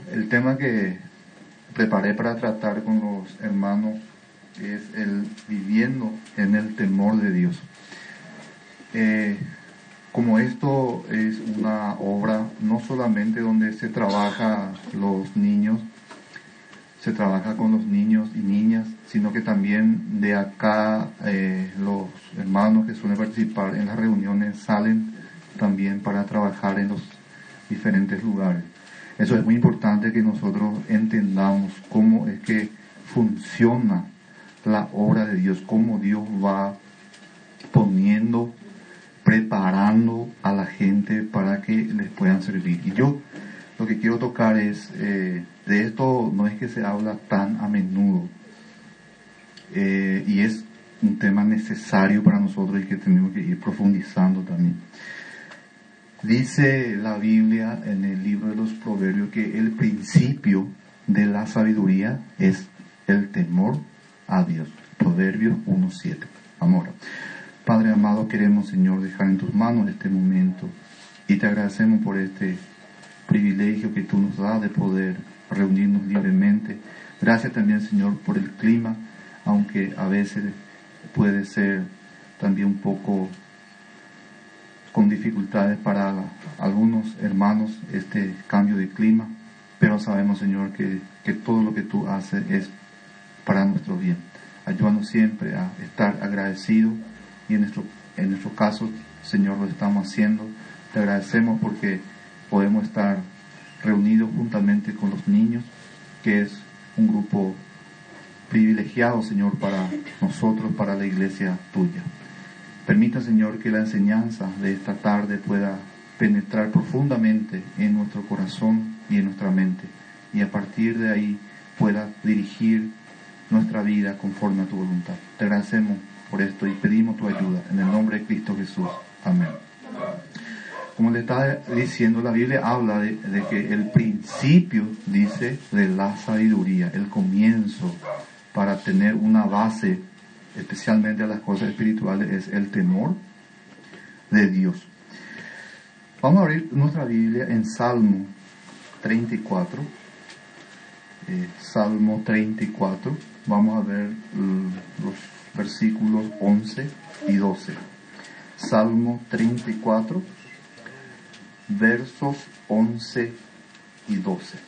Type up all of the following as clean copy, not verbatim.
El tema que preparé para tratar con los hermanos es el viviendo en el temor de Dios. Como esto es una obra no solamente donde se trabaja los niños, se trabaja con los niños y niñas, sino que también de acá los hermanos que suelen participar en las reuniones salen también para trabajar en los diferentes lugares. Eso es muy importante que nosotros entendamos cómo es que funciona la obra de Dios, cómo Dios va poniendo, preparando a la gente para que les puedan servir. Y yo lo que quiero tocar es, de esto no es que se habla tan a menudo, y es un tema necesario para nosotros y que tenemos que ir profundizando también. Dice la Biblia en el libro de los Proverbios que el principio de la sabiduría es el temor a Dios. Proverbios 1:7. Amor. Padre amado, queremos, Señor, dejar en tus manos este momento y te agradecemos por este privilegio que tú nos das de poder reunirnos libremente. Gracias también, Señor, por el clima, aunque a veces puede ser también un poco con dificultades para algunos hermanos este cambio de clima, pero sabemos, Señor, que todo lo que tú haces es para nuestro bien. Ayúdanos siempre a estar agradecidos y en nuestro caso, Señor, lo estamos haciendo. Te agradecemos porque podemos estar reunidos juntamente con los niños, que es un grupo privilegiado, Señor, para nosotros, para la iglesia tuya. Permita, Señor, que la enseñanza de esta tarde pueda penetrar profundamente en nuestro corazón y en nuestra mente, y a partir de ahí pueda dirigir nuestra vida conforme a tu voluntad. Te agradecemos por esto y pedimos tu ayuda en el nombre de Cristo Jesús. Amén. Como le estaba diciendo, la Biblia habla de que el principio, dice, de la sabiduría, el comienzo para tener una base, especialmente a las cosas espirituales, es el temor de Dios. Vamos a abrir nuestra Biblia en Salmo 34. Salmo 34. Vamos a ver los versículos 11 y 12. Salmo 34, versos 11 y 12.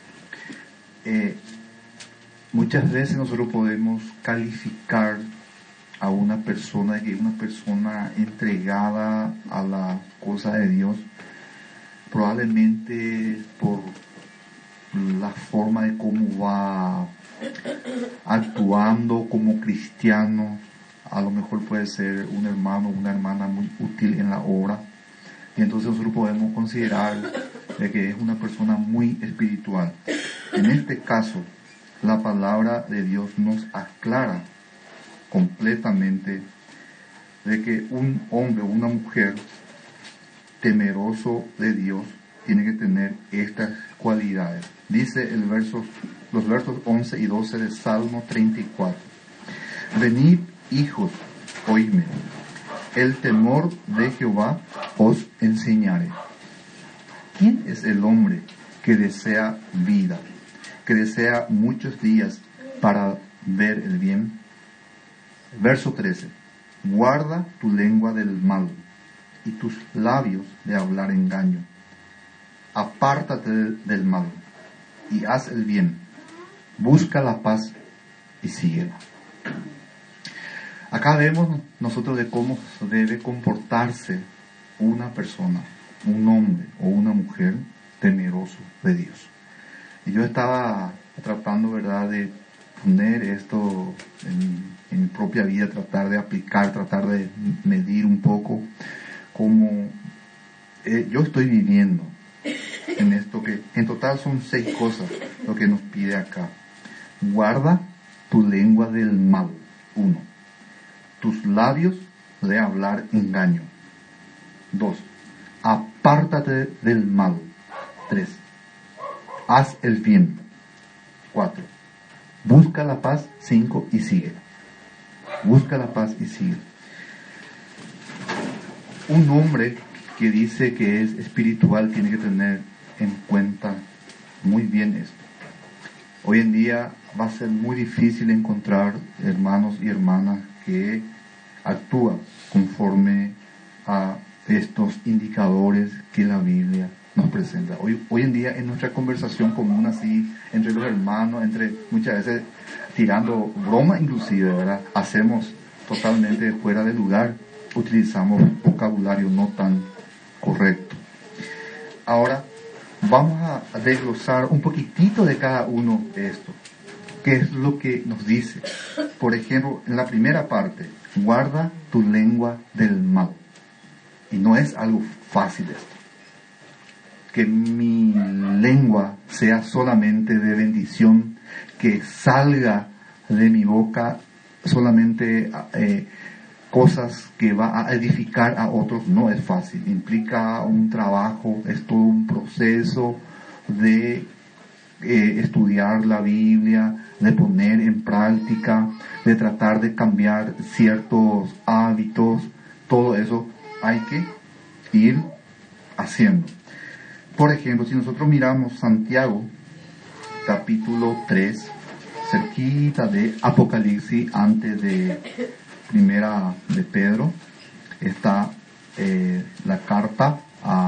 Muchas veces nosotros podemos calificar a una persona que es una persona entregada a la cosa de Dios, probablemente por la forma de cómo va actuando como cristiano. A lo mejor puede ser un hermano o una hermana muy útil en la obra, y entonces nosotros podemos considerar de que es una persona muy espiritual. En este caso, la palabra de Dios nos aclara completamente de que un hombre o una mujer temeroso de Dios tiene que tener estas cualidades. Dice los versos 11 y 12 de Salmo 34. Venid, hijos, oídme, el temor de Jehová os enseñaré. ¿Quién es el hombre que desea vida, que desea muchos días para ver el bien? Verso 13. Guarda tu lengua del mal y tus labios de hablar engaño. Apártate del mal y haz el bien. Busca la paz y síguela. Acá vemos nosotros de cómo debe comportarse una persona, un hombre o una mujer temeroso de Dios. Y yo estaba tratando, ¿verdad?, de poner esto en mi propia vida, tratar de aplicar, tratar de medir un poco cómo yo estoy viviendo en esto, que en total son 6 cosas lo que nos pide acá. Guarda tu lengua del mal. 1. Tus labios de hablar engaño. 2. Apártate del mal. 3. Haz el bien. 4. Busca la paz. 5. Y sigue. Busca la paz y sigue. Un hombre que dice que es espiritual tiene que tener en cuenta muy bien esto. Hoy en día va a ser muy difícil encontrar hermanos y hermanas que actúan conforme a estos indicadores que la Biblia nos presenta. Hoy en día en nuestra conversación común así, entre los hermanos, entre muchas veces tirando broma inclusive, ¿verdad? Hacemos totalmente fuera de lugar, utilizamos vocabulario no tan correcto. Ahora vamos a desglosar un poquitito de cada uno de estos. ¿Qué es lo que nos dice? Por ejemplo, en la primera parte, guarda tu lengua del mal. Y no es algo fácil esto. Que mi lengua sea solamente de bendición, que salga de mi boca solamente cosas que va a edificar a otros, no es fácil. Implica un trabajo, es todo un proceso de estudiar la Biblia, de poner en práctica, de tratar de cambiar ciertos hábitos. Todo eso hay que ir haciendo. Por ejemplo, si nosotros miramos Santiago, capítulo 3, cerquita de Apocalipsis, antes de Primera de Pedro, está la carta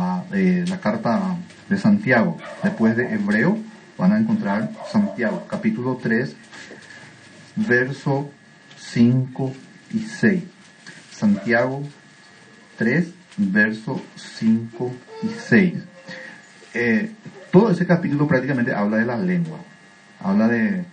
de Santiago. Después de Hebreo van a encontrar Santiago, capítulo 3, verso 5 y 6. Santiago 3, verso 5 y 6. Todo ese capítulo prácticamente habla de la lengua, habla de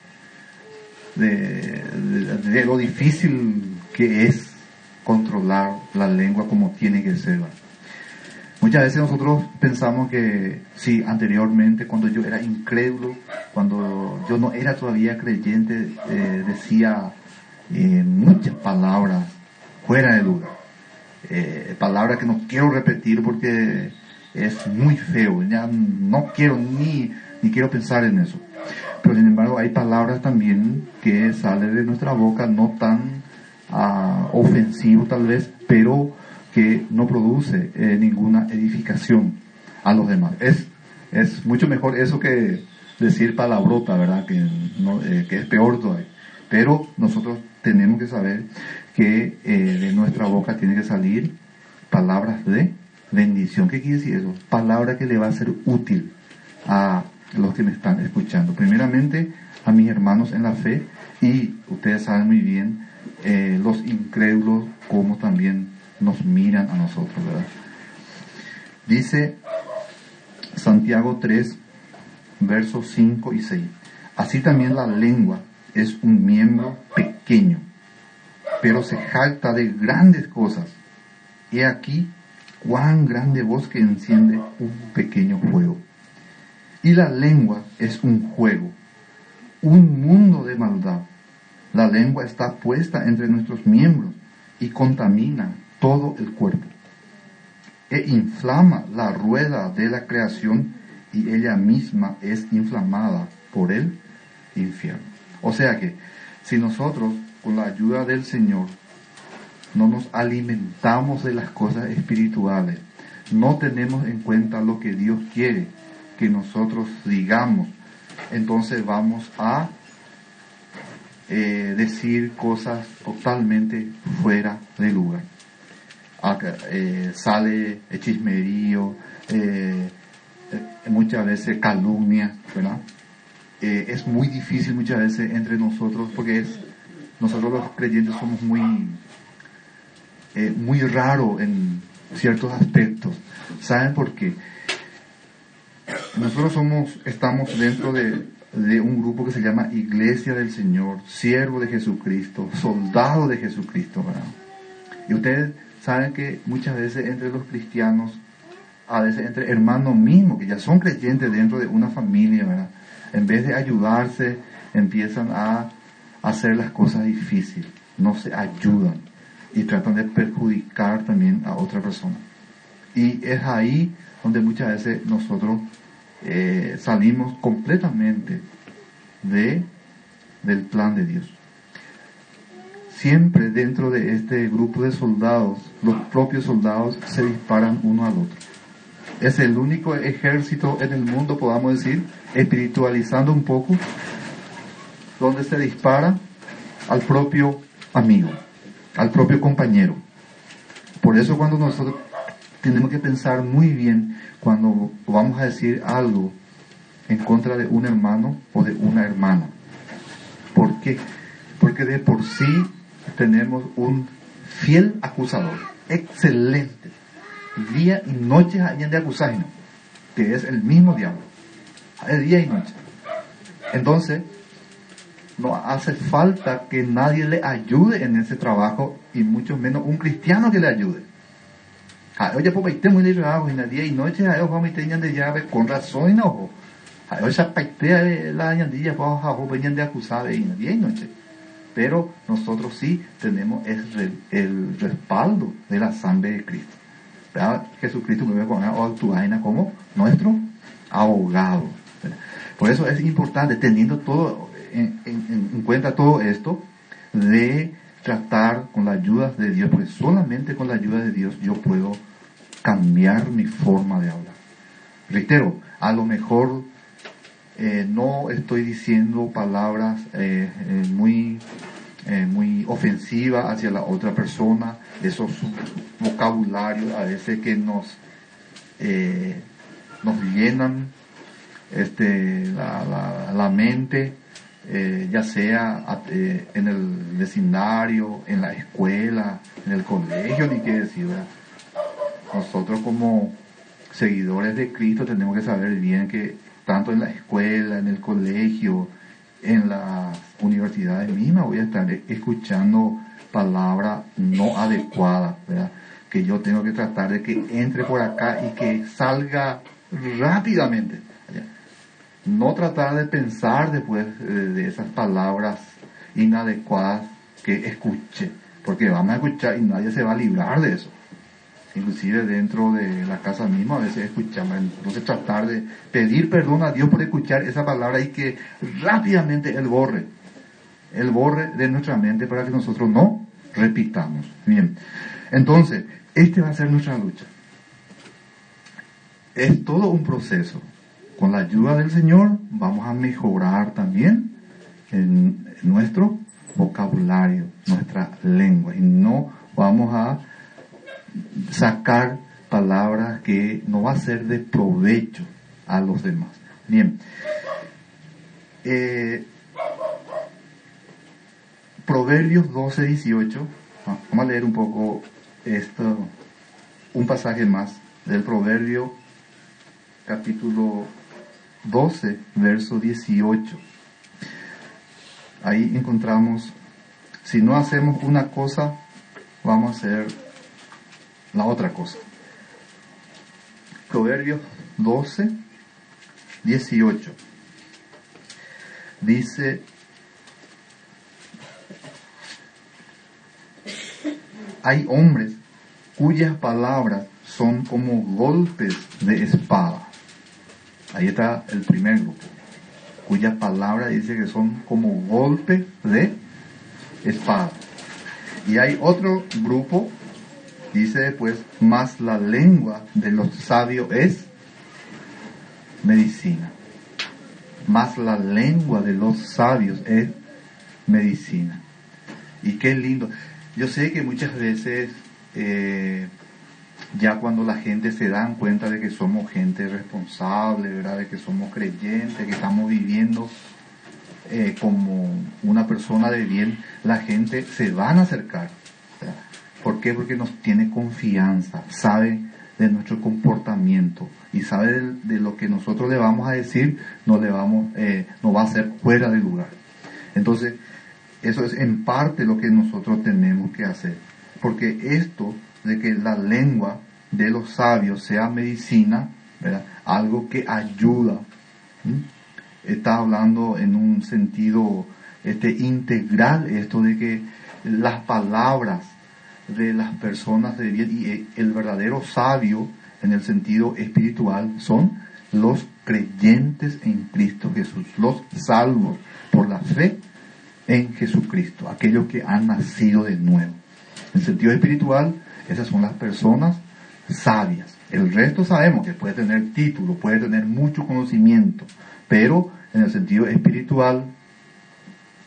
lo difícil que es controlar la lengua como tiene que ser. Muchas veces nosotros pensamos que sí, anteriormente cuando yo era incrédulo, cuando yo no era todavía creyente, decía muchas palabras fuera de lugar, palabras que no quiero repetir porque es muy feo, ya no quiero ni quiero pensar en eso. Pero sin embargo hay palabras también que salen de nuestra boca no tan ofensivo tal vez, pero que no produce ninguna edificación a los demás. Es mucho mejor eso que decir palabrota, ¿verdad? Que es peor todavía. Pero nosotros tenemos que saber que de nuestra boca tiene que salir palabras de bendición. ¿Qué quiere decir eso? Palabra que le va a ser útil a los que me están escuchando. Primeramente a mis hermanos en la fe, y ustedes saben muy bien los incrédulos como también nos miran a nosotros, ¿verdad? Dice Santiago 3, versos 5 y 6. Así también la lengua es un miembro pequeño, pero se jacta de grandes cosas. He aquí cuán grande voz que enciende un pequeño fuego. Y la lengua es un juego, un mundo de maldad. La lengua está puesta entre nuestros miembros y contamina todo el cuerpo. E inflama la rueda de la creación y ella misma es inflamada por el infierno. O sea que si nosotros con la ayuda del Señor no nos alimentamos de las cosas espirituales, no tenemos en cuenta lo que Dios quiere que nosotros digamos, entonces vamos a decir cosas totalmente fuera de lugar. Sale chismerío, muchas veces calumnia, ¿verdad? Es muy difícil muchas veces entre nosotros, porque nosotros los creyentes somos muy raros en ciertos aspectos. ¿Saben por qué? Nosotros estamos dentro de un grupo que se llama Iglesia del Señor, siervo de Jesucristo, soldado de Jesucristo, ¿verdad? Y ustedes saben que muchas veces entre los cristianos, a veces entre hermanos mismos, que ya son creyentes dentro de una familia, ¿verdad? En vez de ayudarse, empiezan a hacer las cosas difíciles, no se ayudan y tratan de perjudicar también a otra persona. Y es ahí donde muchas veces nosotros salimos completamente del plan de Dios. Siempre dentro de este grupo de soldados, los propios soldados se disparan uno al otro. Es el único ejército en el mundo, podamos decir, espiritualizando un poco, donde se dispara al propio amigo, al propio compañero. Por eso cuando nosotros tenemos que pensar muy bien cuando vamos a decir algo en contra de un hermano o de una hermana. ¿Por qué? Porque de por sí tenemos un fiel acusador, excelente, día y noche de acusarnos, que es el mismo diablo, de día y noche. Entonces, no hace falta que nadie le ayude en ese trabajo, y mucho menos un cristiano que le ayude. Oye, pues paite muy de trabajo, y día y noche, vamos a tener de llave con razón, no. Oye, paite la añadilla, vamos a de acusar de día y noche. Pero nosotros sí tenemos el respaldo de la sangre de Cristo. ¿Verdad? Jesucristo me va a actuar como nuestro abogado. ¿Verdad? Por eso es importante, teniendo todo en cuenta todo esto, de tratar con la ayuda de Dios, porque solamente con la ayuda de Dios yo puedo cambiar mi forma de hablar. Reitero, a lo mejor no estoy diciendo palabras muy ofensivas hacia la otra persona, esos vocabularios a veces que nos llenan la mente, ya sea en el vecindario, en la escuela, en el colegio, ni qué decir, ¿verdad? Nosotros como seguidores de Cristo tenemos que saber bien que tanto en la escuela, en el colegio, en las universidades mismas voy a estar escuchando palabras no adecuadas, ¿verdad? Que yo tengo que tratar de que entre por acá y que salga rápidamente. No tratar de pensar después de esas palabras inadecuadas que escuche, porque vamos a escuchar y nadie se va a librar de eso. Inclusive dentro de la casa misma a veces escuchamos. Entonces tratar de pedir perdón a Dios por escuchar esa palabra y que rápidamente Él borre de nuestra mente para que nosotros no repitamos. Bien, entonces este va a ser nuestra lucha. Es todo un proceso. Con la ayuda del Señor vamos a mejorar también en nuestro vocabulario, nuestra lengua, y no vamos a sacar palabras que no va a ser de provecho a los demás. Bien, Proverbios 12:18, vamos a leer un poco esto, un pasaje más del Proverbio capítulo 12, verso 18. Ahí encontramos: si no hacemos una cosa, vamos a hacer la otra cosa. Proverbios 12, 18. Dice: hay hombres cuyas palabras son como golpes de espada. Ahí está el primer grupo, cuyas palabras dice que son como golpes de espada. Y hay otro grupo, dice después: más la lengua de los sabios es medicina. Más la lengua de los sabios es medicina. Y qué lindo. Yo sé que muchas veces ya cuando la gente se da cuenta de que somos gente responsable, ¿verdad? De que somos creyentes, que estamos viviendo como una persona de bien, la gente se van a acercar, ¿verdad? ¿Por qué? Porque nos tiene confianza, sabe de nuestro comportamiento y sabe de lo que nosotros le vamos a decir, no va a ser fuera de lugar. Entonces, eso es en parte lo que nosotros tenemos que hacer, porque esto de que la lengua de los sabios sea medicina, ¿verdad? Algo que ayuda. Está hablando en un sentido integral, esto de que las palabras de las personas de bien y el verdadero sabio en el sentido espiritual son los creyentes en Cristo Jesús, los salvos por la fe en Jesucristo, aquellos que han nacido de nuevo. En el sentido espiritual, esas son las personas sabias. El resto sabemos que puede tener título, puede tener mucho conocimiento, pero en el sentido espiritual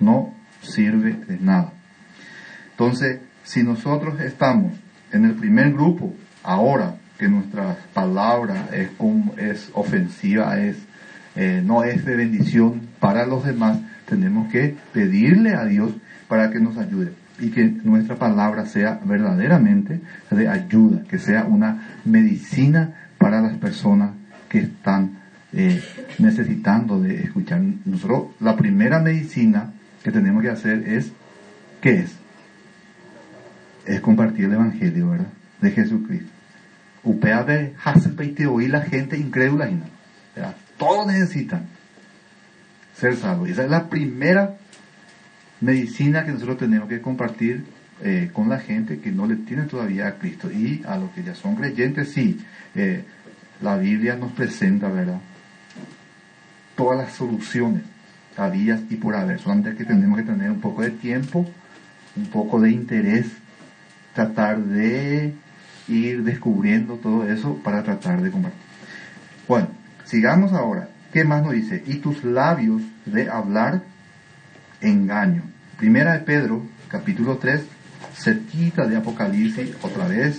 no sirve de nada. Entonces, si nosotros estamos en el primer grupo, ahora que nuestra palabra es ofensiva, no es de bendición para los demás, tenemos que pedirle a Dios para que nos ayude y que nuestra palabra sea verdaderamente de ayuda, que sea una medicina para las personas que están necesitando de escuchar. Nosotros, la primera medicina que tenemos que hacer es, ¿qué es? Es compartir el Evangelio, ¿verdad? De Jesucristo. Upea de Haspeite, oír la gente incrédula, ¿verdad? Todos necesitan ser salvos. Esa es la primera medicina que nosotros tenemos que compartir con la gente que no le tiene todavía a Cristo. Y a los que ya son creyentes, sí, la Biblia nos presenta, ¿verdad?, todas las soluciones habidas y por haber. Solamente que tenemos que tener un poco de tiempo, un poco de interés, tratar de ir descubriendo todo eso para tratar de compartir. Bueno, sigamos ahora. ¿Qué más nos dice? Y tus labios de hablar engaño. Primera de Pedro, capítulo 3, cerquita de Apocalipsis, otra vez.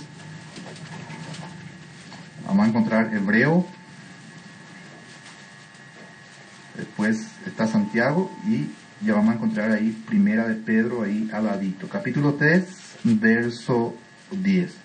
Vamos a encontrar Hebreo. Después está Santiago y ya vamos a encontrar ahí Primera de Pedro, ahí al ladito. Capítulo 3, verso 10.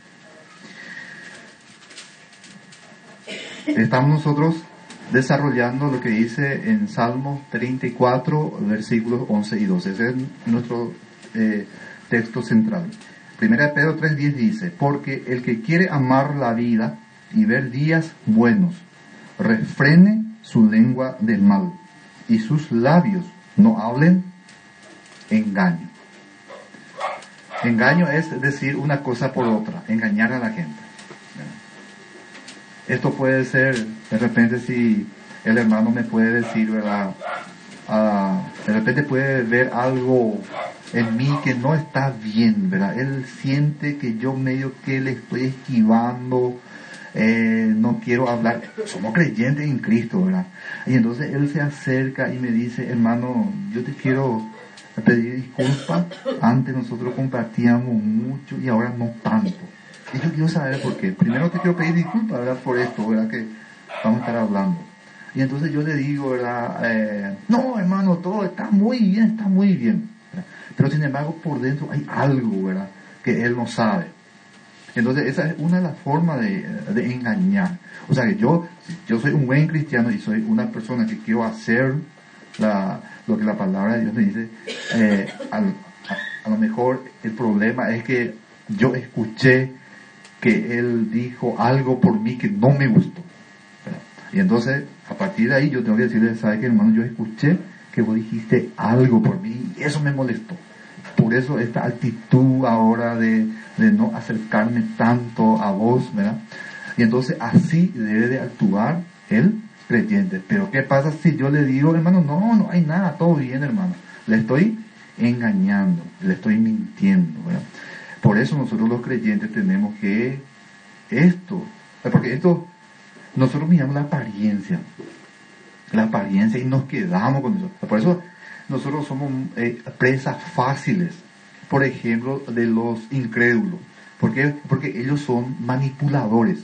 Estamos nosotros desarrollando lo que dice en Salmos 34, versículos 11 y 12. Ese es nuestro texto central. Primera de Pedro 3:10 dice: porque el que quiere amar la vida y ver días buenos, refrene su lengua del mal, y sus labios no hablen engaño. Engaño es decir una cosa por otra, engañar a la gente. Esto puede ser, de repente, si el hermano me puede decir, ¿verdad? De repente puede ver algo en mí que no está bien, ¿verdad? Él siente que yo medio que le estoy esquivando, no quiero hablar. Somos creyentes en Cristo, ¿verdad? Y entonces él se acerca y me dice: hermano, yo te quiero pedir disculpas. Antes nosotros compartíamos mucho y ahora no tanto. Y yo quiero saber por qué. Primero te quiero pedir disculpas, ¿verdad? Por esto, ¿verdad? Que vamos a estar hablando. Y entonces yo le digo, ¿verdad? No, hermano, todo está muy bien, ¿verdad? Pero sin embargo, por dentro hay algo, ¿verdad?, que él no sabe. Entonces esa es una de las formas de engañar. O sea que yo soy un buen cristiano y soy una persona que quiero hacer lo que la palabra de Dios me dice. A lo mejor el problema es que yo escuché que él dijo algo por mí que no me gustó, ¿verdad? Y entonces a partir de ahí yo tengo que decirle: ¿sabe qué, hermano? Yo escuché que vos dijiste algo por mí y eso me molestó. Por eso esta actitud ahora de no acercarme tanto a vos, ¿verdad? Y entonces así debe de actuar el creyente. Pero ¿qué pasa si yo le digo: hermano, no hay nada, todo bien, hermano? Le estoy engañando, le estoy mintiendo, ¿verdad? Por eso nosotros los creyentes tenemos que porque nosotros miramos la apariencia y nos quedamos con eso. Por eso nosotros somos presas fáciles, por ejemplo, de los incrédulos. ¿Por qué? Porque ellos son manipuladores.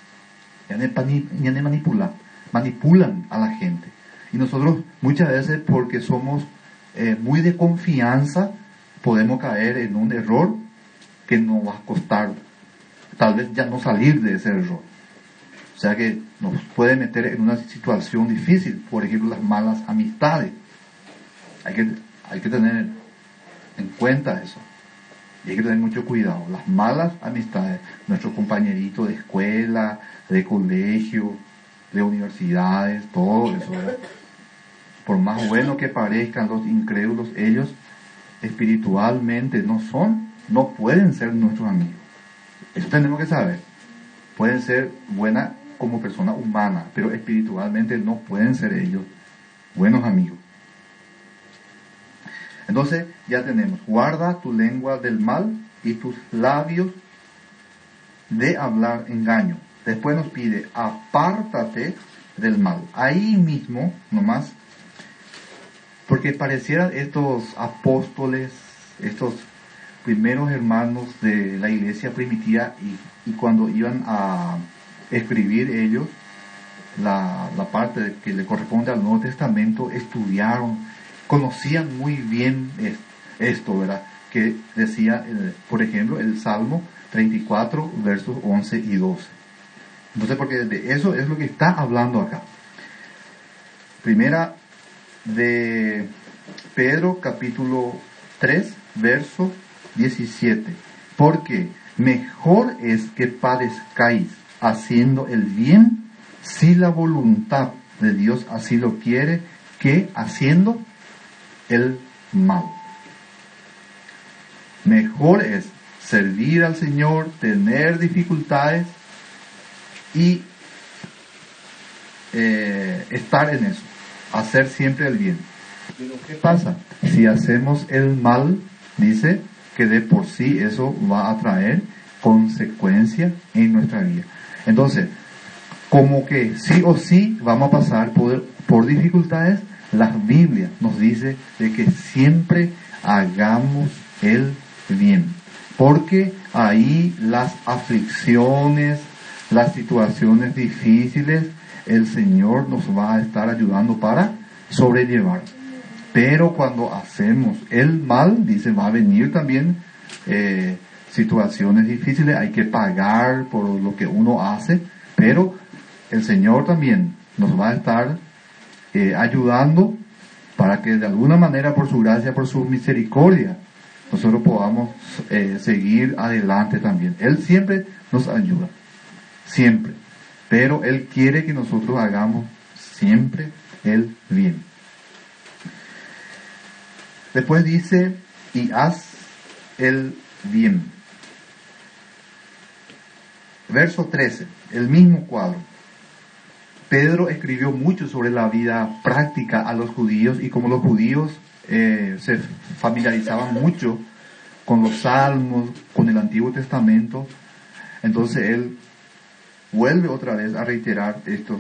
Manipulan a la gente. Y nosotros muchas veces, porque somos muy de confianza, podemos caer en un error que nos va a costar tal vez ya no salir de ese error. O sea que nos puede meter en una situación difícil. Por ejemplo, las malas amistades. Hay que tener en cuenta eso. Y hay que tener mucho cuidado. Las malas amistades, nuestros compañeritos de escuela, de colegio, de universidades, todo eso, ¿verdad? Por más bueno que parezcan los incrédulos, ellos espiritualmente no pueden ser nuestros amigos. Eso tenemos que saber. Pueden ser buenas como persona humana, pero espiritualmente no pueden ser ellos buenos amigos. Entonces ya tenemos: guarda tu lengua del mal y tus labios de hablar engaño. Después nos pide: apártate del mal. Ahí mismo nomás Porque parecieran estos apóstoles, estos primeros hermanos de la iglesia primitiva, y cuando iban a escribir ellos la parte que le corresponde al Nuevo Testamento, estudiaron, conocían muy bien esto, ¿verdad? Que decía, por ejemplo, el Salmo 34, versos 11 y 12. Entonces, porque de eso es lo que está hablando acá. Primera de Pedro, capítulo 3, verso 17. Porque mejor es que padezcáis haciendo el bien, si la voluntad de Dios así lo quiere, que haciendo el mal. Mejor es servir al Señor, tener dificultades y estar en eso, hacer siempre el bien. Pero ¿qué pasa? Si hacemos el mal, dice que de por sí eso va a traer consecuencias en nuestra vida. Entonces, como que sí o sí vamos a pasar por dificultades, la Biblia nos dice de que siempre hagamos el bien, porque ahí las aflicciones, las situaciones difíciles, el Señor nos va a estar ayudando para sobrellevar. Pero cuando hacemos el mal, dice, va a venir también situaciones difíciles, hay que pagar por lo que uno hace, pero el Señor también nos va a estar ayudando para que de alguna manera, por su gracia, por su misericordia, nosotros podamos seguir adelante también. Él siempre nos ayuda, siempre, pero Él quiere que nosotros hagamos siempre el bien. Después dice, y haz el bien. Verso 13, el mismo cuadro. Pedro escribió mucho sobre la vida práctica a los judíos, y como los judíos se familiarizaban mucho con los salmos, con el Antiguo Testamento, entonces él vuelve otra vez a reiterar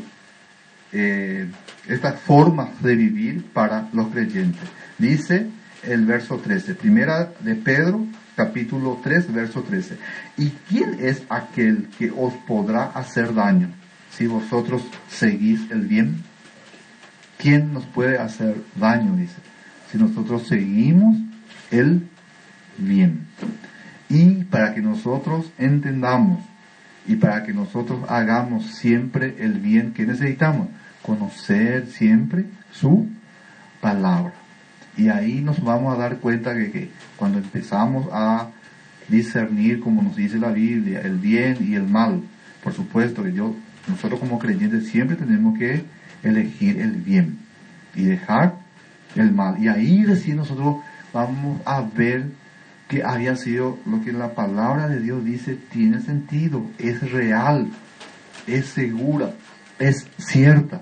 estas formas de vivir para los creyentes. Dice el verso 13, primera de Pedro, capítulo 3, verso 13. ¿Y quién es aquel que os podrá hacer daño si vosotros seguís el bien? ¿Quién nos puede hacer daño? Dice, si nosotros seguimos el bien. Y para que nosotros entendamos y para que nosotros hagamos siempre el bien, ¿qué necesitamos? Conocer siempre su palabra. Y ahí nos vamos a dar cuenta que cuando empezamos a discernir, como nos dice la Biblia, el bien y el mal, por supuesto que nosotros como creyentes siempre tenemos que elegir el bien y dejar el mal. Y ahí recién nosotros vamos a ver que haya sido lo que la palabra de Dios dice, tiene sentido, es real, es segura, es cierta.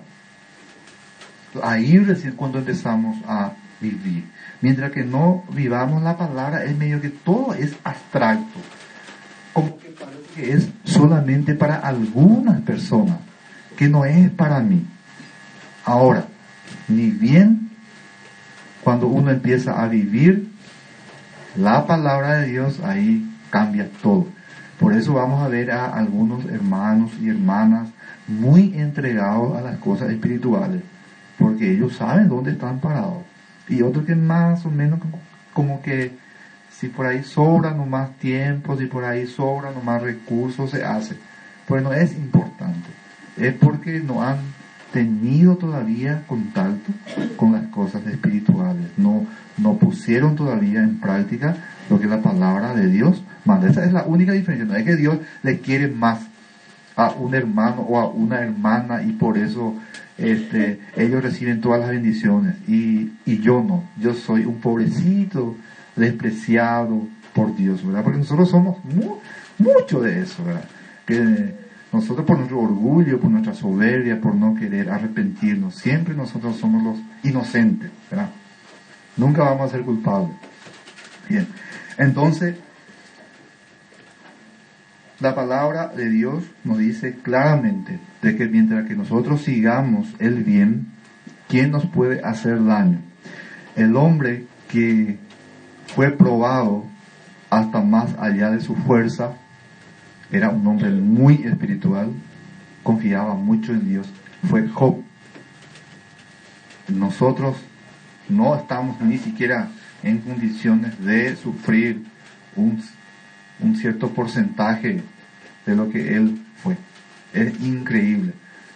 Ahí recién cuando empezamos a vivir. Mientras que no vivamos la palabra, es medio que todo es abstracto, como que parece que es solamente para algunas personas, que no es para mí. Ahora, ni bien cuando uno empieza a vivir la palabra de Dios, ahí cambia todo. Por eso vamos a ver a algunos hermanos y hermanas muy entregados a las cosas espirituales, porque ellos saben dónde están parados. Y otros que más o menos como que si por ahí sobra nomás tiempo, si por ahí sobra nomás recursos, se hace. Pues no es importante. Es porque no han tenido todavía contacto con las cosas espirituales. No pusieron todavía en práctica lo que la palabra de Dios manda. Esa es la única diferencia. No es que Dios le quiere más a un hermano o a una hermana y por eso ellos reciben todas las bendiciones y yo no. Yo soy un pobrecito despreciado por Dios, ¿verdad? Porque nosotros somos mucho de eso, ¿verdad? Que nosotros por nuestro orgullo, por nuestra soberbia, por no querer arrepentirnos, siempre nosotros somos los inocentes, ¿verdad? Nunca vamos a ser culpables. Bien, entonces la palabra de Dios nos dice claramente de que mientras que nosotros sigamos el bien, ¿quién nos puede hacer daño? El hombre que fue probado hasta más allá de su fuerza, era un hombre muy espiritual, confiaba mucho en Dios, fue Job. Nosotros no estamos ni siquiera en condiciones de sufrir un cierto porcentaje de lo que él fue. Es increíble.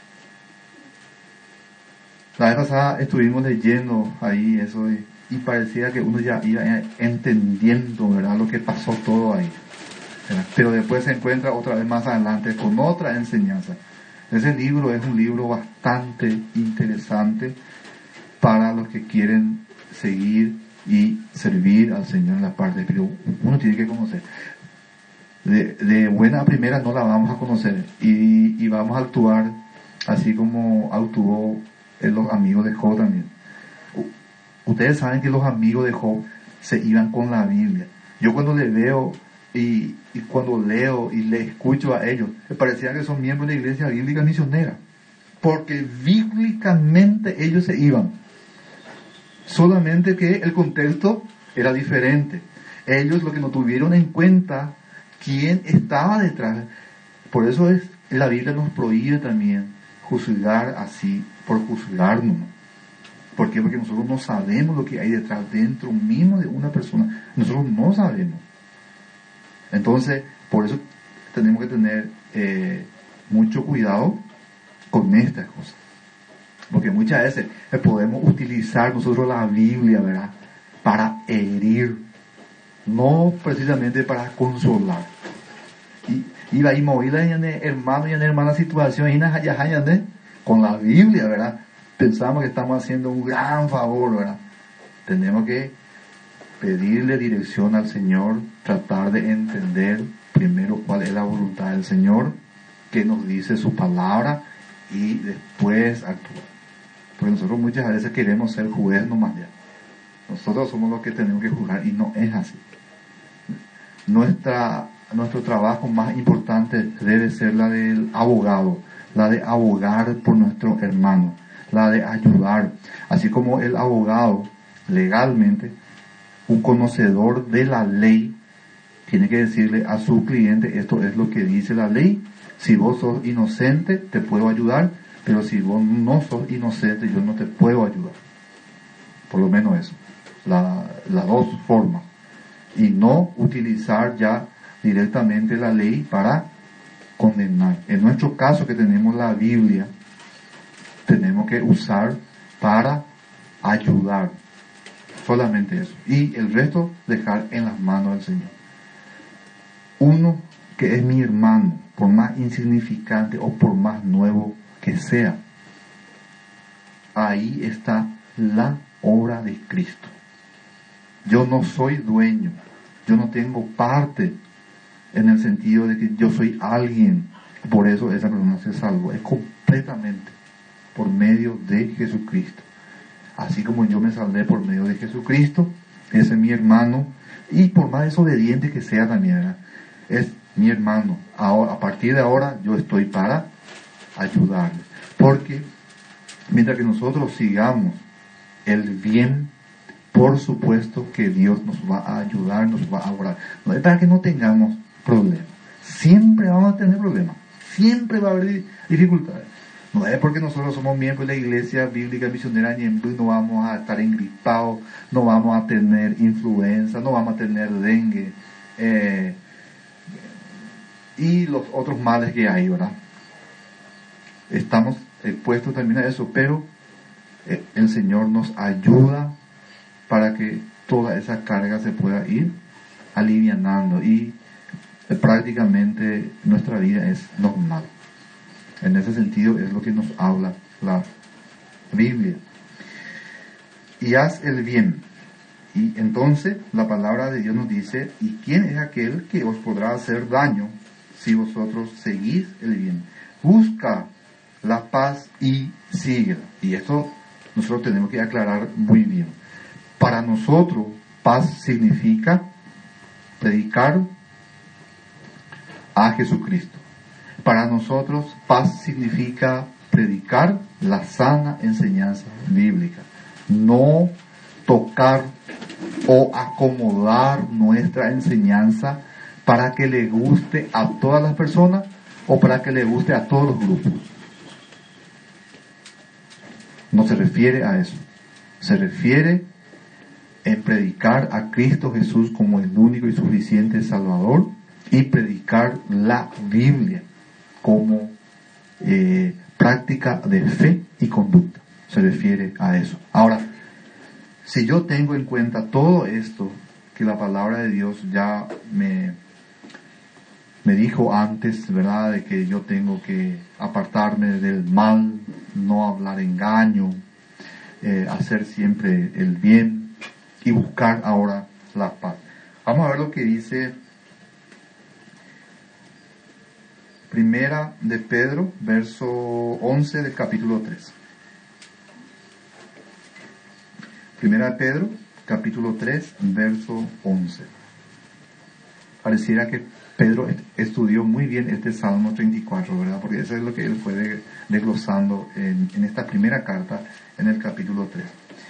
La vez pasada estuvimos leyendo ahí eso y parecía que uno ya iba entendiendo, ¿verdad?, lo que pasó todo ahí, ¿verdad? Pero después se encuentra otra vez más adelante con otra enseñanza. Ese libro es un libro bastante interesante para los que quieren seguir y servir al Señor en la parte espiritual. Uno tiene que conocer. De buena a primera no la vamos a conocer y vamos a actuar así como actuó los amigos de Job también. Ustedes saben que los amigos de Job se iban con la Biblia. Yo cuando le veo y cuando leo y le escucho a ellos, me parecía que son miembros de la iglesia bíblica misionera, porque bíblicamente ellos se iban, solamente que el contexto era diferente. Ellos lo que no tuvieron en cuenta quién estaba detrás. Por eso la Biblia nos prohíbe también juzgar así por juzgarnos. ¿Por qué? Porque nosotros no sabemos lo que hay detrás, dentro mismo de una persona. Nosotros no sabemos. Entonces, por eso tenemos que tener mucho cuidado con estas cosas. Porque muchas veces podemos utilizar nosotros la Biblia, ¿verdad?, para herir, no precisamente para consolar. Y va a mover hermano y hermana situación con la Biblia, ¿verdad? Pensamos que estamos haciendo un gran favor, ¿verdad? Tenemos que pedirle dirección al Señor, tratar de entender primero cuál es la voluntad del Señor, qué nos dice su palabra, y después actuar. Porque nosotros muchas veces queremos ser jueces nomás ya. Nosotros somos los que tenemos que juzgar y no es así. Nuestro trabajo más importante debe ser la del abogado, la de abogar por nuestro hermano, la de ayudar. Así como el abogado legalmente, un conocedor de la ley, tiene que decirle a su cliente: esto es lo que dice la ley, si vos sos inocente te puedo ayudar, pero si vos no sos inocente yo no te puedo ayudar. Por lo menos eso, las dos formas. Y no utilizar ya directamente la ley para condenar. En nuestro caso, que tenemos la Biblia, tenemos que usar para ayudar. Solamente eso. Y el resto dejar en las manos del Señor. Uno que es mi hermano, por más insignificante o por más nuevo que sea, ahí está la obra de Cristo. Yo no soy dueño, yo no tengo parte en el sentido de que yo soy alguien, por eso esa persona se salvó. Es completamente por medio de Jesucristo. Así como yo me salvé por medio de Jesucristo, ese es mi hermano, y por más desobediente que sea también, ¿verdad?, es mi hermano. Ahora, a partir de ahora yo estoy para ayudarle, porque mientras que nosotros sigamos el bien, por supuesto que Dios nos va a ayudar, nos va a orar. No es para que no tengamos problemas. Siempre vamos a tener problemas. Siempre va a haber dificultades. No es porque nosotros somos miembros de la iglesia bíblica misionera Ñemby no vamos a estar engripados, no vamos a tener influenza, no vamos a tener dengue, y los otros males que hay, ¿verdad? Estamos expuestos también a eso, pero el Señor nos ayuda para que toda esa carga se pueda ir alivianando y prácticamente nuestra vida es normal. En ese sentido es lo que nos habla la Biblia. Y haz el bien. Y entonces la palabra de Dios nos dice: ¿y quién es aquel que os podrá hacer daño si vosotros seguís el bien? Busca la paz y síguela. Y esto nosotros tenemos que aclarar muy bien. Para nosotros, paz significa predicar a Jesucristo. Para nosotros, paz significa predicar la sana enseñanza bíblica. No tocar o acomodar nuestra enseñanza para que le guste a todas las personas o para que le guste a todos los grupos. No se refiere a eso. Se refiere en predicar a Cristo Jesús como el único y suficiente Salvador y predicar la Biblia como práctica de fe y conducta. Se refiere a eso. Ahora, si yo tengo en cuenta todo esto que la palabra de Dios ya me dijo antes, ¿verdad? De que yo tengo que apartarme del mal, no hablar engaño, hacer siempre el bien y buscar ahora la paz. Vamos a ver lo que dice Primera de Pedro, verso 11 del capítulo 3. Primera de Pedro, capítulo 3, verso 11. Pareciera que Pedro estudió muy bien este Salmo 34, ¿verdad? Porque eso es lo que él fue desglosando en esta primera carta, en el capítulo 3.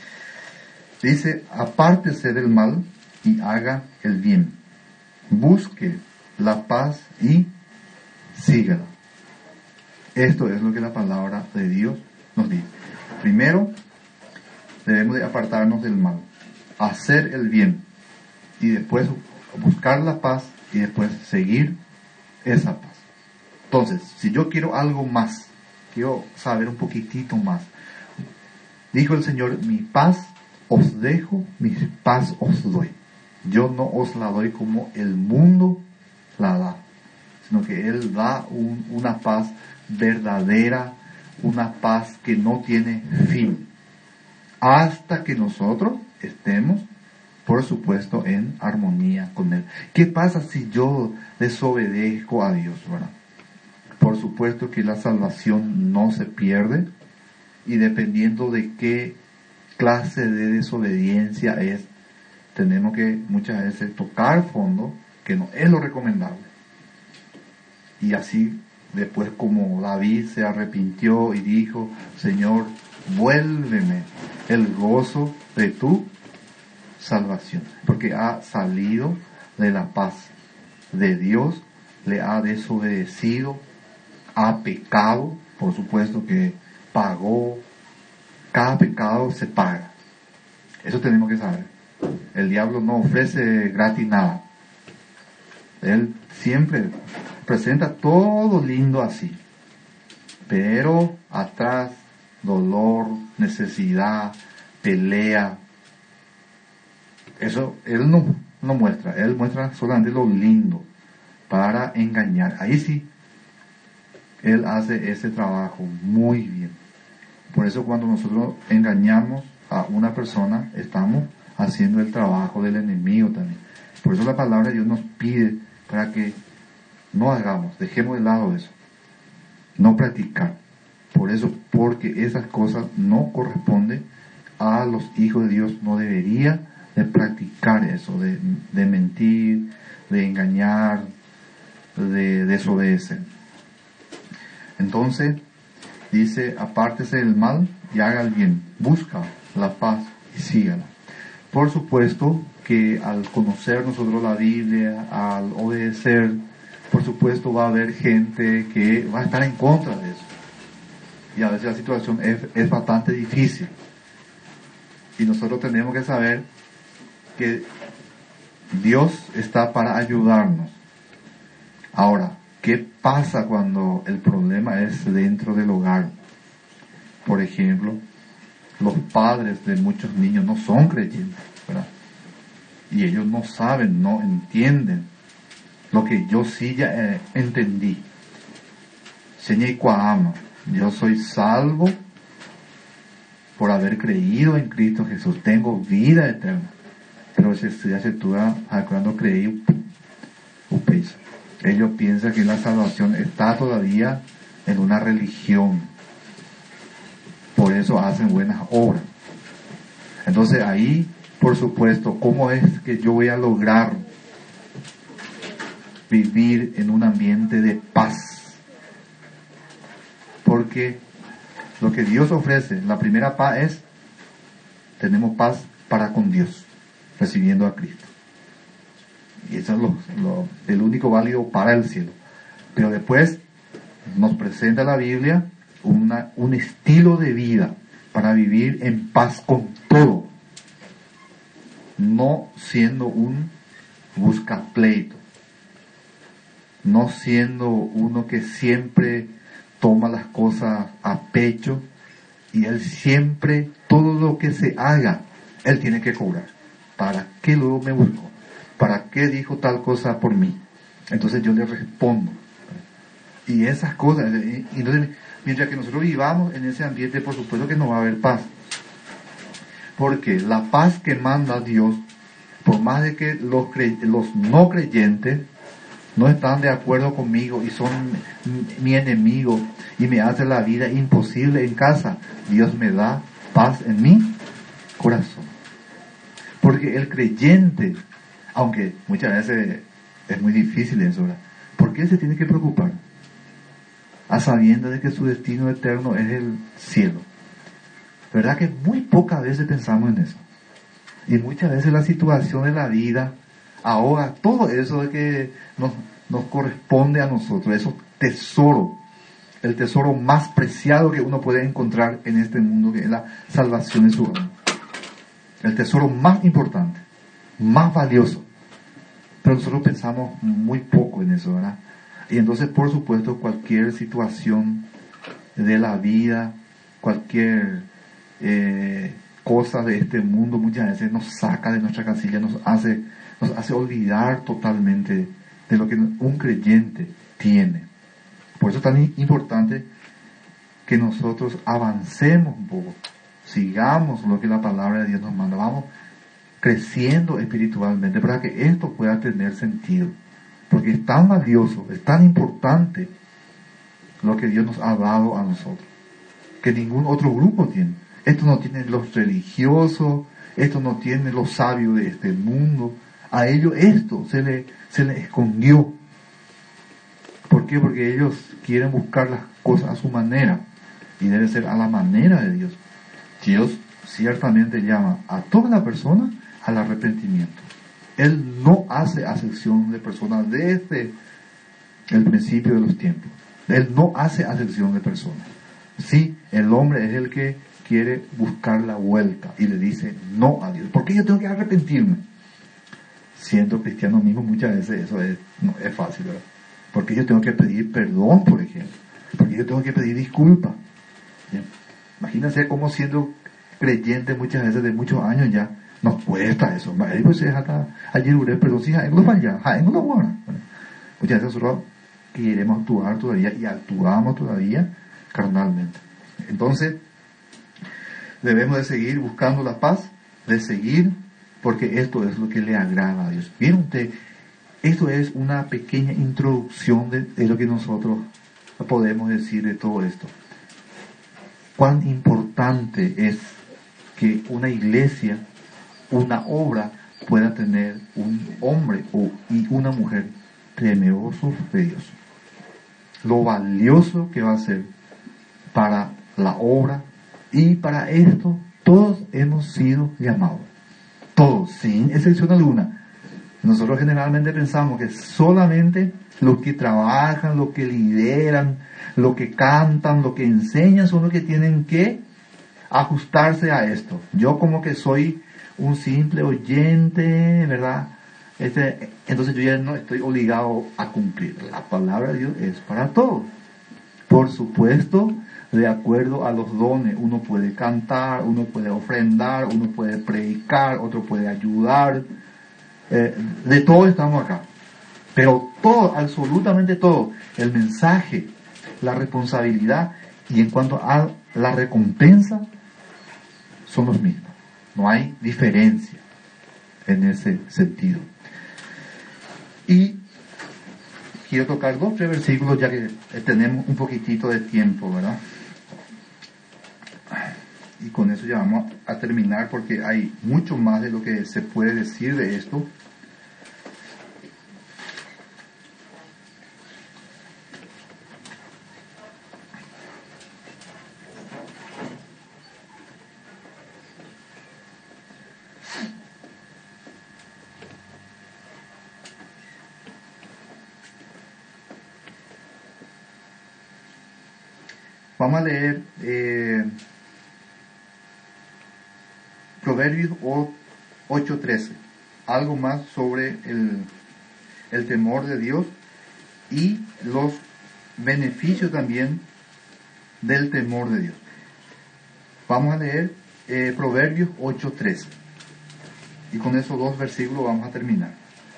Dice, apártese del mal y haga el bien. Busque la paz y sígala. Esto es lo que la palabra de Dios nos dice. Primero, debemos de apartarnos del mal, hacer el bien y después buscar la paz y después seguir esa paz. Entonces, si yo quiero algo más, quiero saber un poquitito más, dijo el Señor, mi paz os dejo, mi paz os doy. Yo no os la doy como el mundo la da, sino que Él da una paz verdadera, una paz que no tiene fin, hasta que nosotros estemos, por supuesto, en armonía con Él. ¿Qué pasa si yo desobedezco a Dios, verdad? Por supuesto que la salvación no se pierde, y dependiendo de qué clase de desobediencia es, tenemos que muchas veces tocar fondo, que no es lo recomendable. Y así, después como David se arrepintió y dijo, Señor, vuélveme el gozo de tu salvación, porque ha salido de la paz de Dios, le ha desobedecido, ha pecado, por supuesto que pagó, cada pecado se paga. Eso tenemos que saber. El diablo no ofrece gratis nada. Él siempre presenta todo lindo así, pero atrás dolor, necesidad, pelea. Eso Él no muestra. Él muestra solamente lo lindo para engañar. Ahí sí, Él hace ese trabajo muy bien. Por eso cuando nosotros engañamos a una persona, estamos haciendo el trabajo del enemigo también. Por eso la palabra de Dios nos pide para que no hagamos, dejemos de lado eso, no practicar. Por eso, porque esas cosas no corresponden a los hijos de Dios, no debería de practicar eso, de mentir, de engañar, de desobedecer. Entonces, dice, apártese del mal y haga el bien, busca la paz y sígala. Por supuesto que al conocer nosotros la Biblia, al obedecer, por supuesto va a haber gente que va a estar en contra de eso. Y a veces la situación es bastante difícil. Y nosotros tenemos que saber que Dios está para ayudarnos. Ahora, ¿qué pasa cuando el problema es dentro del hogar? Por ejemplo, los padres de muchos niños no son creyentes, ¿verdad? Y ellos no saben, no entienden lo que yo sí ya entendí. Señor Cuama, yo soy salvo por haber creído en Cristo Jesús. Tengo vida eterna. Pero si se estudia cuando creí, ellos piensan que la salvación está todavía en una religión. Por eso hacen buenas obras. Entonces ahí, por supuesto, ¿cómo es que yo voy a lograr vivir en un ambiente de paz? Porque lo que Dios ofrece, la primera paz es, tenemos paz para con Dios, recibiendo a Cristo. Y eso es el único válido para el cielo. Pero después nos presenta la Biblia un estilo de vida para vivir en paz con todo, no siendo un buscapleito, no siendo uno que siempre toma las cosas a pecho y él siempre, todo lo que se haga, él tiene que cobrar. ¿Para qué luego me buscó? ¿Para qué dijo tal cosa por mí? Entonces yo le respondo. Y esas cosas, entonces, mientras que nosotros vivamos en ese ambiente, por supuesto que no va a haber paz. Porque la paz que manda Dios, por más de que los no creyentes no están de acuerdo conmigo y son mi enemigo y me hacen la vida imposible en casa, Dios me da paz en mi corazón. Porque el creyente, aunque muchas veces es muy difícil eso, ¿verdad? ¿Por qué se tiene que preocupar? A sabiendas de que su destino eterno es el cielo. ¿Verdad que muy pocas veces pensamos en eso? Y muchas veces la situación de la vida ahoga todo eso de que nos corresponde a nosotros, esos tesoros, el tesoro más preciado que uno puede encontrar en este mundo, que es la salvación de su alma. El tesoro más importante, más valioso. Pero nosotros pensamos muy poco en eso, ¿verdad? Y entonces, por supuesto, cualquier situación de la vida, cualquier cosa de este mundo, muchas veces nos saca de nuestra casilla, nos hace olvidar totalmente de lo que un creyente tiene. Por eso es tan importante que nosotros avancemos un poco, sigamos lo que la palabra de Dios nos manda, vamos creciendo espiritualmente para que esto pueda tener sentido, porque es tan valioso, es tan importante lo que Dios nos ha dado a nosotros, que ningún otro grupo tiene. Esto no tienen los religiosos, esto no tiene los sabios de este mundo. A ellos esto se le escondió. ¿Por qué? Porque ellos quieren buscar las cosas a su manera, y debe ser a la manera de Dios. Dios ciertamente llama a toda la persona al arrepentimiento. Él no hace acepción de personas desde el principio de los tiempos. Él no hace acepción de personas. Sí, el hombre es el que quiere buscar la vuelta y le dice no a Dios. ¿Por qué yo tengo que arrepentirme? Siendo cristiano mismo, muchas veces eso no es fácil, ¿verdad? Porque yo tengo que pedir perdón, por ejemplo. Porque yo tengo que pedir disculpas. ¿Bien? Imagínense cómo siendo creyente muchas veces de muchos años ya nos cuesta eso. Pues hasta ayer uré, pero sí, no falla, no lo bueno. Muchas veces nosotros queremos actuar todavía y actuamos todavía carnalmente. Entonces, debemos de seguir buscando la paz, de seguir, porque esto es lo que le agrada a Dios. ¿Vieron ustedes? Esto es una pequeña introducción de lo que nosotros podemos decir de todo esto. Cuán importante es que una iglesia, una obra, pueda tener un hombre y una mujer temerosos de Dios. Lo valioso que va a ser para la obra, y para esto todos hemos sido llamados. Todos, sin excepción alguna. Nosotros generalmente pensamos que solamente los que trabajan, los que lideran, los que cantan, los que enseñan son los que tienen que ajustarse a esto. Yo como que soy un simple oyente, ¿verdad? Entonces yo ya no estoy obligado a cumplir. La palabra de Dios es para todos. Por supuesto, de acuerdo a los dones, uno puede cantar, uno puede ofrendar, uno puede predicar, otro puede ayudar. De todo estamos acá. Pero todo, absolutamente todo, el mensaje, la responsabilidad y en cuanto a la recompensa, son los mismos. No hay diferencia en ese sentido. Y quiero tocar 2 o 3 versículos ya que tenemos un poquitito de tiempo, ¿verdad? Y con eso ya vamos a terminar porque hay mucho más de lo que se puede decir de esto. Vamos a leer Proverbios 8:13. Algo más sobre el temor de Dios y los beneficios también del temor de Dios. Vamos a leer Proverbios 8:13. Y con esos 2 versículos vamos a terminar.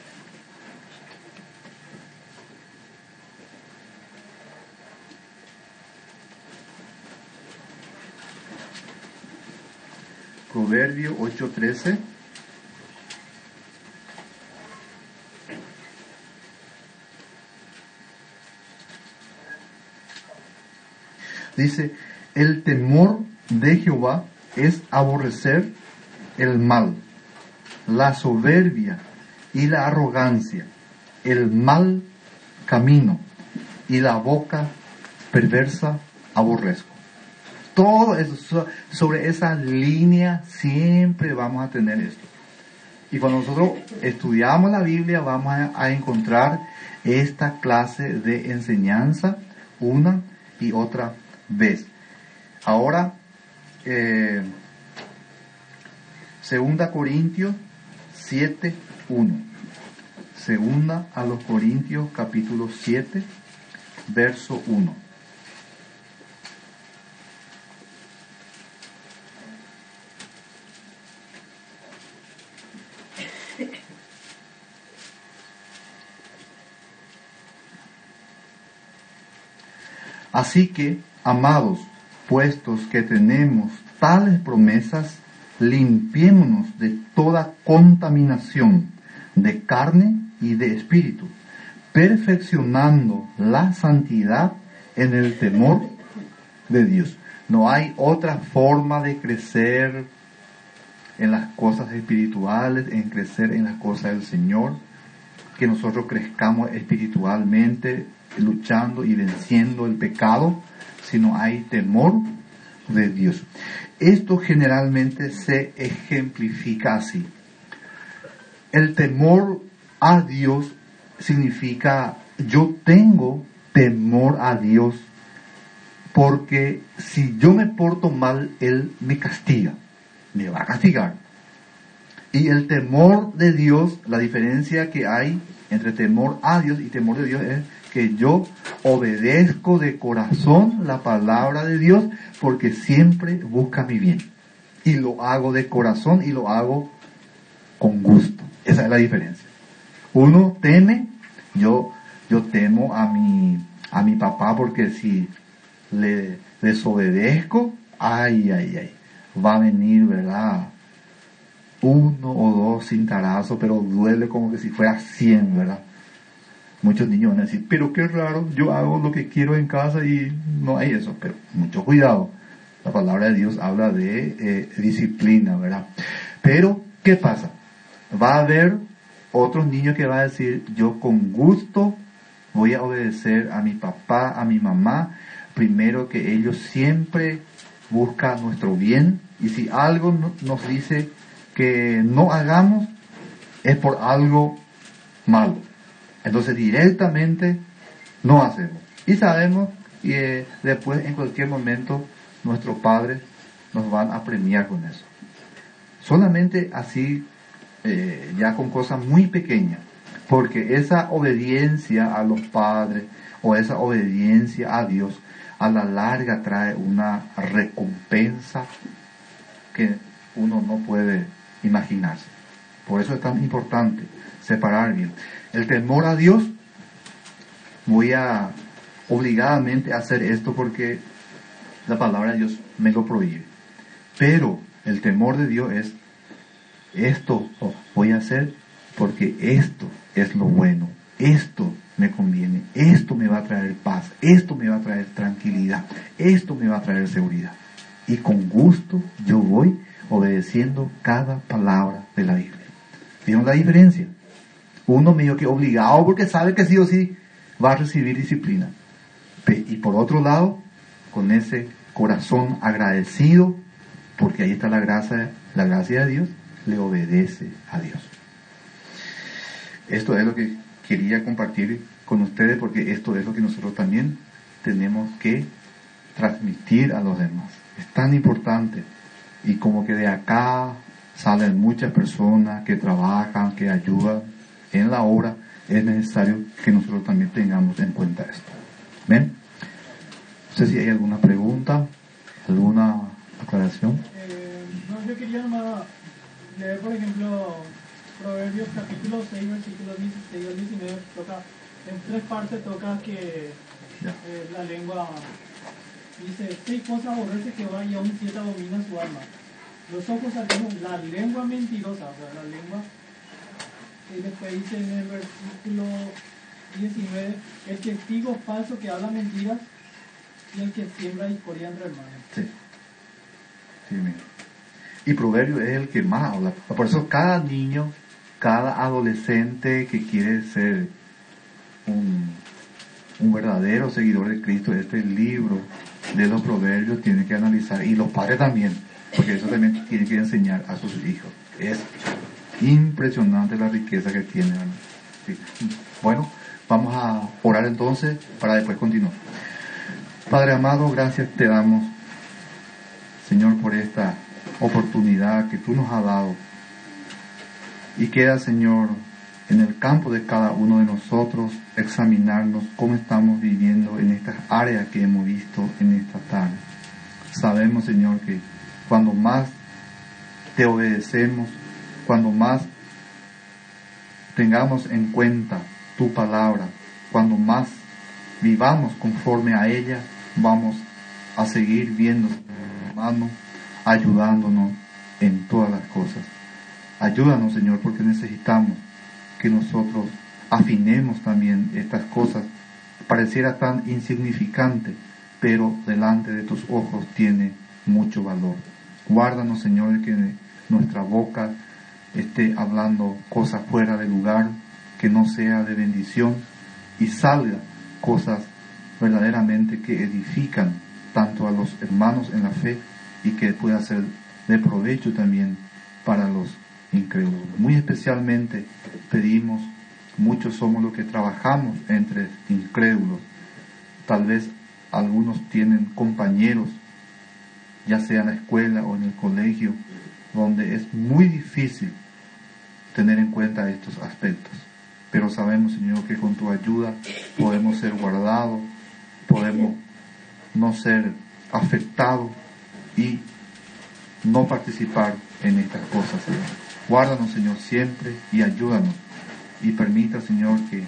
Proverbio 8:13. Dice, el temor de Jehová es aborrecer el mal, la soberbia y la arrogancia, el mal camino y la boca perversa aborrezco. Todo eso, sobre esa línea siempre vamos a tener esto. Y cuando nosotros estudiamos la Biblia vamos a encontrar esta clase de enseñanza una y otra vez. Ahora, 2 Corintios 7:1. Segunda a los Corintios capítulo 7, verso 1. Así que, amados, puestos que tenemos tales promesas, limpiémonos de toda contaminación de carne y de espíritu, perfeccionando la santidad en el temor de Dios. No hay otra forma de crecer en las cosas espirituales, en crecer en las cosas del Señor, que nosotros crezcamos espiritualmente, luchando y venciendo el pecado, sino hay temor de Dios. Esto generalmente se ejemplifica así. El temor a Dios significa, yo tengo temor a Dios porque si yo me porto mal, Él me castiga, me va a castigar. Y el temor de Dios, la diferencia que hay entre temor a Dios y temor de Dios es que yo obedezco de corazón la palabra de Dios porque siempre busca mi bien. Y lo hago de corazón y lo hago con gusto. Esa es la diferencia. Uno teme, yo temo a mi papá porque si le desobedezco, va a venir, ¿verdad? 1 o 2 cintarazos, pero duele como que si fuera 100, ¿verdad? Muchos niños van a decir, pero qué raro, yo hago lo que quiero en casa y no hay eso. Pero mucho cuidado, la palabra de Dios habla de disciplina, ¿verdad? Pero, ¿qué pasa? Va a haber otros niños que van a decir, yo con gusto voy a obedecer a mi papá, a mi mamá, primero que ellos siempre buscan nuestro bien, y si algo nos dice que no hagamos, es por algo malo. Entonces directamente no hacemos. Y sabemos que después en cualquier momento nuestros padres nos van a premiar con eso. Solamente así, ya con cosas muy pequeñas. Porque esa obediencia a los padres o esa obediencia a Dios a la larga trae una recompensa que uno no puede imaginarse. Por eso es tan importante separar bien. El temor a Dios, voy a obligadamente hacer esto porque la palabra de Dios me lo prohíbe. Pero el temor de Dios es, esto voy a hacer porque esto es lo bueno, esto me conviene, esto me va a traer paz, esto me va a traer tranquilidad, esto me va a traer seguridad. Y con gusto yo voy obedeciendo cada palabra de la Biblia. ¿Vieron la diferencia? Uno medio que obligado porque sabe que sí o sí va a recibir disciplina. Y por otro lado, con ese corazón agradecido, porque ahí está la gracia de Dios, le obedece a Dios. Esto es lo que quería compartir con ustedes, porque esto es lo que nosotros también tenemos que transmitir a los demás. Es tan importante. Y como que de acá salen muchas personas que trabajan, que ayudan en la obra, es necesario que nosotros también tengamos en cuenta esto. ¿Ven? No sé si hay alguna pregunta, alguna aclaración. No, yo quería nomás leer, por ejemplo, Proverbios capítulo 6, versículos 16 al 19, toca, en 3 partes toca que la lengua dice, 6 cosas aborrece Jehová y aún 7 abomina su alma. Los ojos salimos, la lengua mentirosa, o sea, la lengua, y después dice en el versículo 19, el testigo falso que habla mentiras y el que siembra discordia entre hermanos. Sí. Sí, mira. Y Proverbio es el que más habla. Por eso cada niño, cada adolescente que quiere ser un verdadero seguidor de Cristo, este libro de los Proverbios tiene que analizar, y los padres también, porque eso también tiene que enseñar a sus hijos. Es impresionante la riqueza que tiene. Sí. Bueno, vamos a orar entonces para después continuar. Padre amado, gracias te damos, Señor, por esta oportunidad que tú nos has dado, y queda, Señor, en el campo de cada uno de nosotros examinarnos cómo estamos viviendo en estas áreas que hemos visto en esta tarde. Sabemos, Señor, que cuando más te obedecemos, cuando más tengamos en cuenta tu palabra, cuando más vivamos conforme a ella, vamos a seguir viendo mano, ayudándonos en todas las cosas. Ayúdanos, Señor, porque necesitamos que nosotros afinemos también estas cosas. Pareciera tan insignificante, pero delante de tus ojos tiene mucho valor. Guárdanos, Señor, de que nuestra boca esté hablando cosas fuera de lugar, que no sea de bendición, y salga cosas verdaderamente que edifican tanto a los hermanos en la fe, y que pueda ser de provecho también para los incrédulos. Muy especialmente pedimos, muchos somos los que trabajamos entre incrédulos. Tal vez algunos tienen compañeros, ya sea en la escuela o en el colegio, donde es muy difícil tener en cuenta estos aspectos. Pero sabemos, Señor, que con tu ayuda podemos ser guardados, podemos no ser afectados y no participar en estas cosas, Señor. Guárdanos, Señor, siempre, y ayúdanos, y permita, Señor, que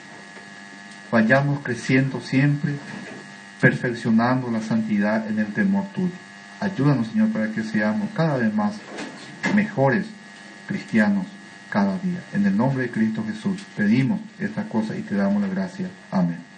vayamos creciendo siempre, perfeccionando la santidad en el temor tuyo. Ayúdanos, Señor, para que seamos cada vez más mejores cristianos cada día. En el nombre de Cristo Jesús pedimos esta cosa y te damos la gracia. Amén.